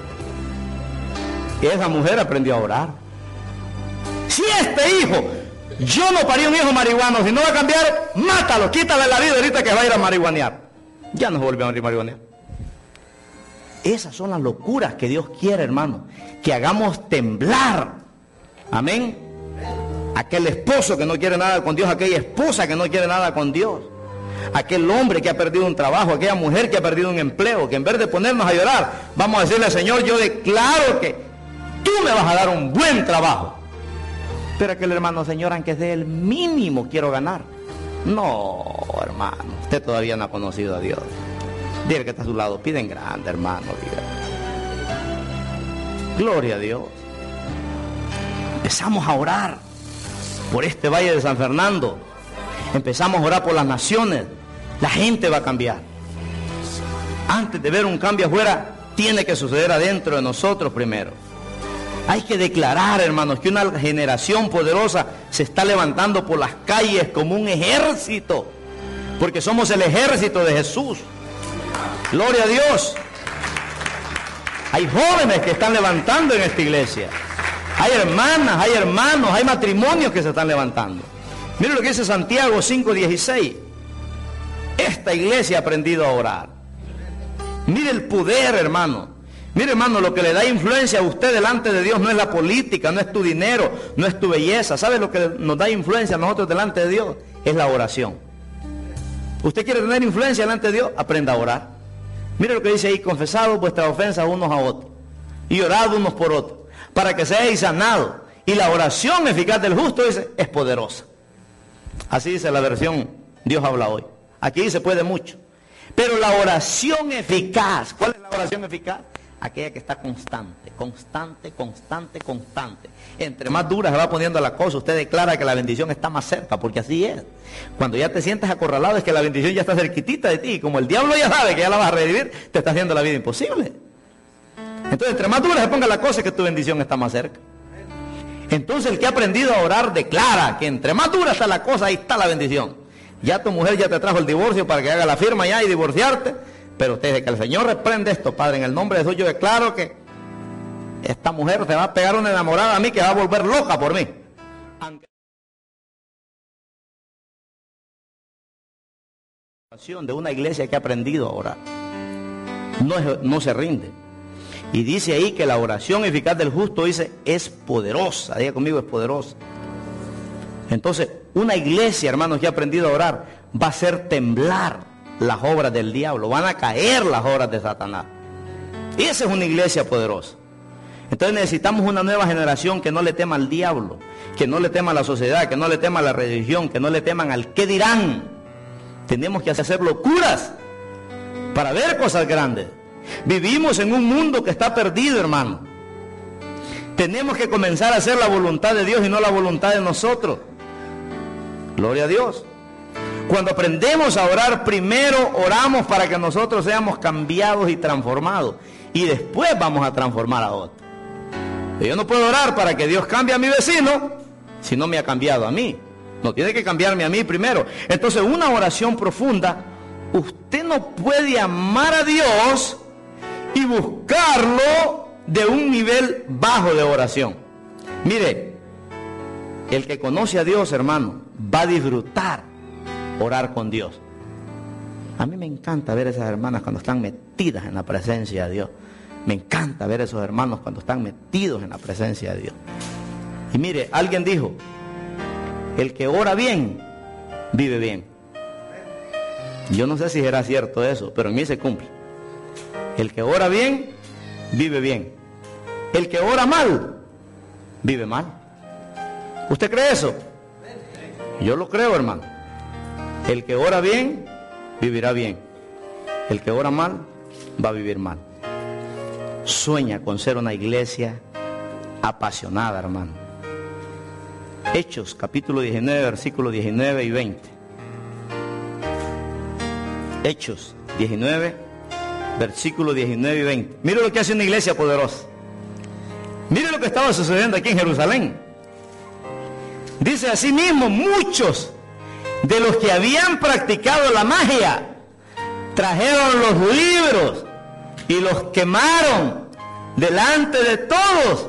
Y esa mujer aprendió a orar. Si este hijo, yo no parí un hijo marihuano, si no va a cambiar, mátalo, quítale la vida ahorita que va a ir a marihuanear. Ya no se volvió a marihuanear. Esas son las locuras que Dios quiere, hermano, que hagamos temblar. Amén. Aquel esposo que no quiere nada con Dios, aquella esposa que no quiere nada con Dios, aquel hombre que ha perdido un trabajo, aquella mujer que ha perdido un empleo, que en vez de ponernos a llorar, vamos a decirle: Señor, yo declaro que tú me vas a dar un buen trabajo. Pero aquel hermano: Señor, aunque sea el mínimo quiero ganar. No, hermano, usted todavía no ha conocido a Dios. Dile que está a su lado: piden grande, hermano, diga. Gloria a Dios. Empezamos a orar por este valle de San Fernando. Empezamos a orar por las naciones. La gente va a cambiar. Antes de ver un cambio afuera, tiene que suceder adentro de nosotros primero. Hay que declarar, hermanos, que una generación poderosa se está levantando por las calles como un ejército, porque somos el ejército de Jesús. Gloria a Dios. Hay jóvenes que están levantando en esta iglesia. Hay hermanas, hay hermanos, hay matrimonios que se están levantando. Mire lo que dice Santiago cinco dieciséis. Esta iglesia ha aprendido a orar. Mire el poder, hermano. Mire, hermano, lo que le da influencia a usted delante de Dios no es la política, no es tu dinero, no es tu belleza. ¿Sabe lo que nos da influencia a nosotros delante de Dios? Es la oración. ¿Usted quiere tener influencia delante de Dios? Aprenda a orar. Mire lo que dice ahí: confesad vuestras ofensas unos a otros y orad unos por otros, para que seáis sanados. Y la oración eficaz del justo, dice, es poderosa. Así dice la versión Dios habla hoy. Aquí se puede mucho. Pero la oración eficaz, ¿cuál es la oración eficaz? Aquella que está constante, constante, constante, constante. Entre más dura se va poniendo la cosa, usted declara que la bendición está más cerca, porque así es. Cuando ya te sientes acorralado, es que la bendición ya está cerquitita de ti. Como el diablo ya sabe que ya la vas a revivir, te está haciendo la vida imposible. Entonces, entre más dura se ponga la cosa, es que tu bendición está más cerca. Entonces, el que ha aprendido a orar declara que entre más dura está la cosa, ahí está la bendición. Ya tu mujer ya te trajo el divorcio para que haga la firma ya y divorciarte. Pero usted dice que el Señor reprende esto, Padre, en el nombre de Jesús. Yo declaro que esta mujer se va a pegar una enamorada a mí que va a volver loca por mí. De una iglesia que ha aprendido a orar, no, no se rinde. Y dice ahí que la oración eficaz del justo, dice, es poderosa. Diga conmigo, es poderosa. Entonces, una iglesia, hermanos, que ha aprendido a orar, va a hacer temblar las obras del diablo, van a caer las obras de Satanás. Y esa es una iglesia poderosa. Entonces necesitamos una nueva generación que no le tema al diablo, que no le tema a la sociedad, que no le tema a la religión, que no le teman al qué dirán. Tenemos que hacer locuras para ver cosas grandes. Vivimos en un mundo que está perdido, hermano. Tenemos que comenzar a hacer la voluntad de Dios y no la voluntad de nosotros. Gloria a Dios. Cuando aprendemos a orar, primero oramos para que nosotros seamos cambiados y transformados. Y después vamos a transformar a otros. Yo no puedo orar para que Dios cambie a mi vecino si no me ha cambiado a mí. No, tiene que cambiarme a mí primero. Entonces, una oración profunda, usted no puede amar a Dios y buscarlo de un nivel bajo de oración. Mire, el que conoce a Dios, hermano, va a disfrutar orar con Dios. A mí me encanta ver esas hermanas cuando están metidas en la presencia de Dios. Me encanta ver esos hermanos cuando están metidos en la presencia de Dios. Y mire, alguien dijo, el que ora bien, vive bien. Yo no sé si será cierto eso, pero en mí se cumple. El que ora bien, vive bien. El que ora mal, vive mal. ¿Usted cree eso? Yo lo creo, hermano. El que ora bien, vivirá bien. El que ora mal, va a vivir mal. Sueña con ser una iglesia apasionada, hermano. Hechos, capítulo diecinueve, versículos diecinueve y veinte. Hechos diecinueve, versículos diecinueve y veinte. Mire lo que hace una iglesia poderosa. Mire lo que estaba sucediendo aquí en Jerusalén. Dice así mismo, muchos de los que habían practicado la magia trajeron los libros y los quemaron delante de todos,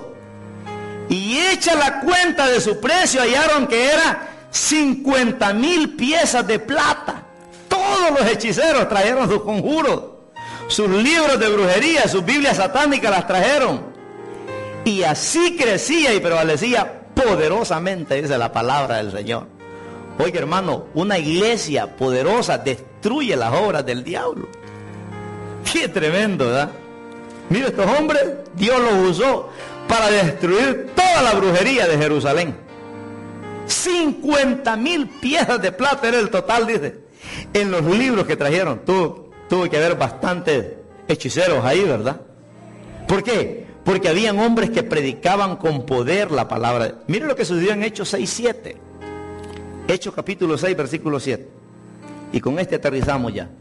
y hecha la cuenta de su precio hallaron que era cincuenta mil piezas de plata. Todos los hechiceros trajeron sus conjuros, sus libros de brujería, sus biblias satánicas las trajeron, y así crecía y prevalecía poderosamente, dice la palabra del Señor. Oiga, hermano, una iglesia poderosa destruye las obras del diablo. Qué tremendo, ¿verdad? Mira, estos hombres, Dios los usó para destruir toda la brujería de Jerusalén. cincuenta mil piezas de plata era el total, dice, en los libros que trajeron. Tuvo, tuvo que haber bastantes hechiceros ahí, ¿verdad? ¿Por qué? Porque habían hombres que predicaban con poder la palabra. Mire lo que sucedió en Hechos seis, siete. Hechos capítulo seis, versículo siete. Y con este aterrizamos ya.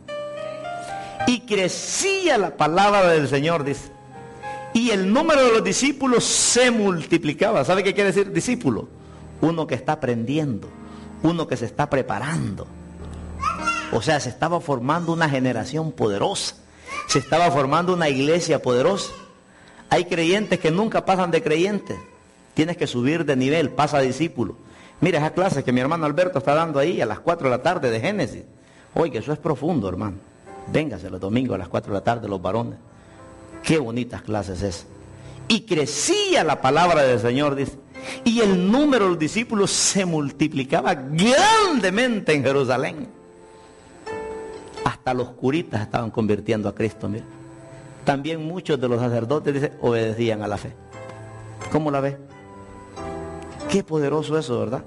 Y crecía la palabra del Señor, dice. Y el número de los discípulos se multiplicaba. ¿Sabe qué quiere decir discípulo? Uno que está aprendiendo, uno que se está preparando. O sea, se estaba formando una generación poderosa. Se estaba formando una iglesia poderosa. Hay creyentes que nunca pasan de creyentes. Tienes que subir de nivel, pasa a discípulo. Mira esa clase que mi hermano Alberto está dando ahí a las cuatro de la tarde de Génesis. Oye, eso es profundo, hermano. Véngase los domingos a las cuatro de la tarde los varones. Qué bonitas clases es. Y crecía la palabra del Señor, dice. Y el número de los discípulos se multiplicaba grandemente en Jerusalén. Hasta los curitas estaban convirtiendo a Cristo, mira. También muchos de los sacerdotes, dice, obedecían a la fe. ¿Cómo la ve? Qué poderoso eso, ¿verdad?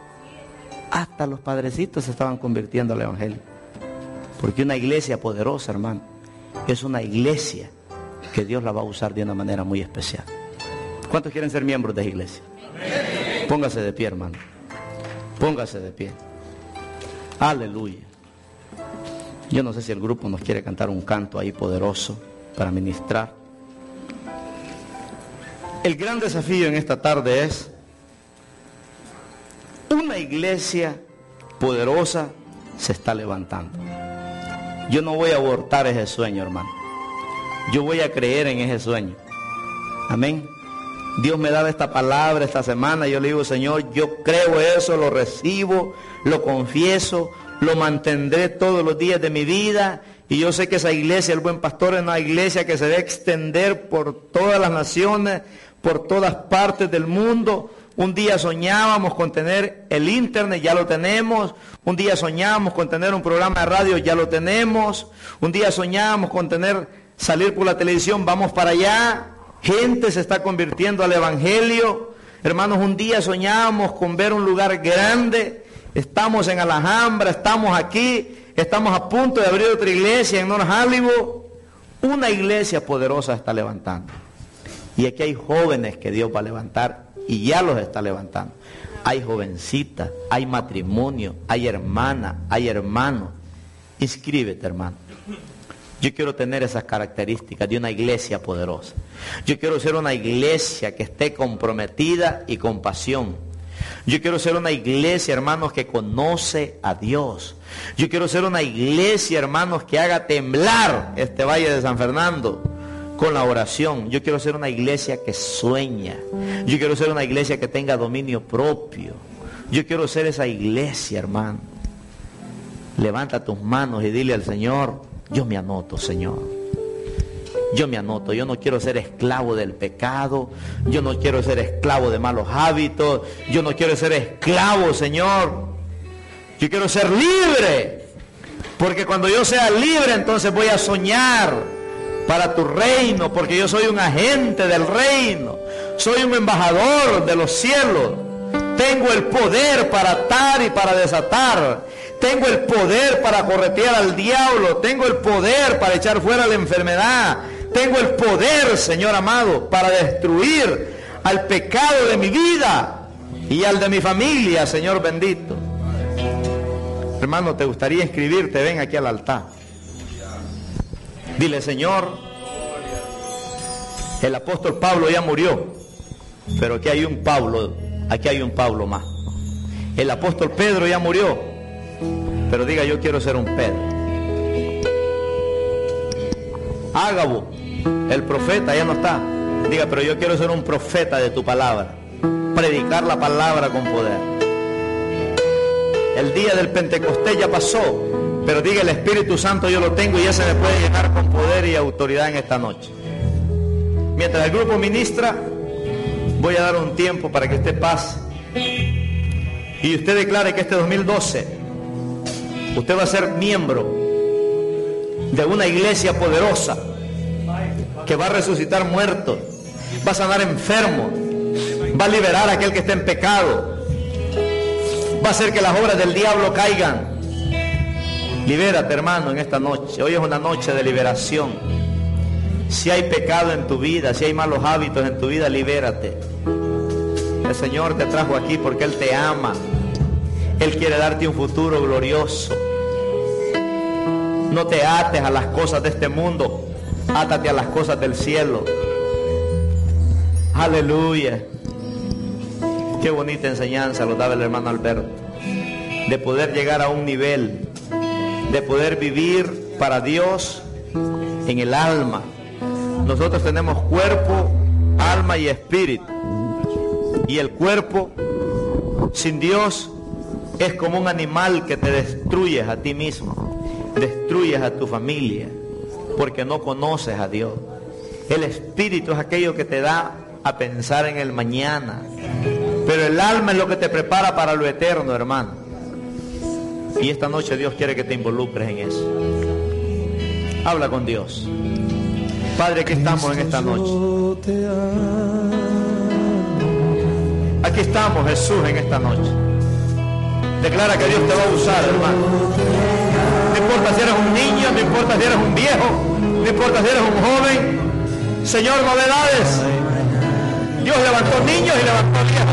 Hasta los padrecitos se estaban convirtiendo al evangelio. Porque una iglesia poderosa, hermano, es una iglesia que Dios la va a usar de una manera muy especial. ¿Cuántos quieren ser miembros de esa iglesia? Amén. Póngase de pie, hermano. Póngase de pie. Aleluya. Yo no sé si el grupo nos quiere cantar un canto ahí poderoso para ministrar. El gran desafío en esta tarde es una iglesia poderosa se está levantando. Yo no voy a abortar ese sueño, hermano. Yo voy a creer en ese sueño. Amén. Dios me daba esta palabra esta semana. Yo le digo, Señor, yo creo eso, lo recibo, lo confieso, lo mantendré todos los días de mi vida. Y yo sé que esa iglesia, el Buen Pastor, es una iglesia que se debe extender por todas las naciones, por todas partes del mundo. Un día soñábamos con tener el internet, ya lo tenemos. Un día soñábamos con tener un programa de radio, ya lo tenemos. Un día soñábamos con tener, salir por la televisión, vamos para allá. Gente se está convirtiendo al evangelio. Hermanos, un día soñábamos con ver un lugar grande. Estamos en Alhambra, estamos aquí. Estamos a punto de abrir otra iglesia en North Hollywood. Una iglesia poderosa está levantando. Y aquí hay jóvenes que Dios va a levantar y ya los está levantando. Hay jovencitas, hay matrimonio, hay hermanas, hay hermanos. Inscríbete, hermano. Yo quiero tener esas características de una iglesia poderosa. Yo quiero ser una iglesia que esté comprometida y con pasión. Yo quiero ser una iglesia, hermanos, que conoce a Dios. Yo quiero ser una iglesia, hermanos, que haga temblar este Valle de San Fernando con la oración. Yo quiero ser una iglesia que sueña. Yo quiero ser una iglesia que tenga dominio propio. Yo quiero ser esa iglesia, hermano. Levanta tus manos y dile al Señor: yo me anoto, Señor. Yo me anoto. Yo no quiero ser esclavo del pecado. Yo no quiero ser esclavo de malos hábitos. Yo no quiero ser esclavo, Señor. Yo quiero ser libre. Porque cuando yo sea libre, entonces voy a soñar para tu reino. Porque yo soy un agente del reino. Soy un embajador de los cielos. Tengo el poder para atar y para desatar. Tengo el poder para corretear al diablo. Tengo el poder para echar fuera la enfermedad. Tengo el poder, Señor amado, para destruir al pecado de mi vida y al de mi familia, Señor bendito. Hermano, ¿te gustaría inscribirte? Ven aquí al altar. Dile: Señor, el apóstol Pablo ya murió, pero aquí hay un Pablo, aquí hay un Pablo más. El apóstol Pedro ya murió, pero diga: yo quiero ser un Pedro. Ágabo, el profeta, ya no está. Diga: pero yo quiero ser un profeta de tu palabra. Predicar la palabra con poder. El día del Pentecostés ya pasó, pero diga: el Espíritu Santo yo lo tengo y ya se me puede llenar con poder y autoridad en esta noche. Mientras el grupo ministra, voy a dar un tiempo para que usted pase y usted declare que este dos mil doce usted va a ser miembro de una iglesia poderosa que va a resucitar muertos, va a sanar enfermos, va a liberar a aquel que está en pecado, va a hacer que las obras del diablo caigan. Libérate, hermano, en esta noche. Hoy es una noche de liberación. Si hay pecado en tu vida, si hay malos hábitos en tu vida, libérate. El Señor te trajo aquí porque Él te ama. Él quiere darte un futuro glorioso. No te ates a las cosas de este mundo, átate a las cosas del cielo. Aleluya. Qué bonita enseñanza lo daba el hermano Alberto, de poder llegar a un nivel, de poder vivir para Dios en el alma. Nosotros tenemos cuerpo, alma y espíritu. Y el cuerpo sin Dios es como un animal que te destruyes a ti mismo, destruyes a tu familia, porque no conoces a Dios. El espíritu es aquello que te da a pensar en el mañana, pero el alma es lo que te prepara para lo eterno, hermano. Y esta noche Dios quiere que te involucres en eso. Habla con Dios. Padre, aquí estamos en esta noche. Aquí estamos, Jesús, en esta noche. Declara que Dios te va a usar, hermano. No importa si eres un niño, no importa si eres un viejo, no importa si eres un joven. Señor, novedades. Dios levantó niños y levantó viejos.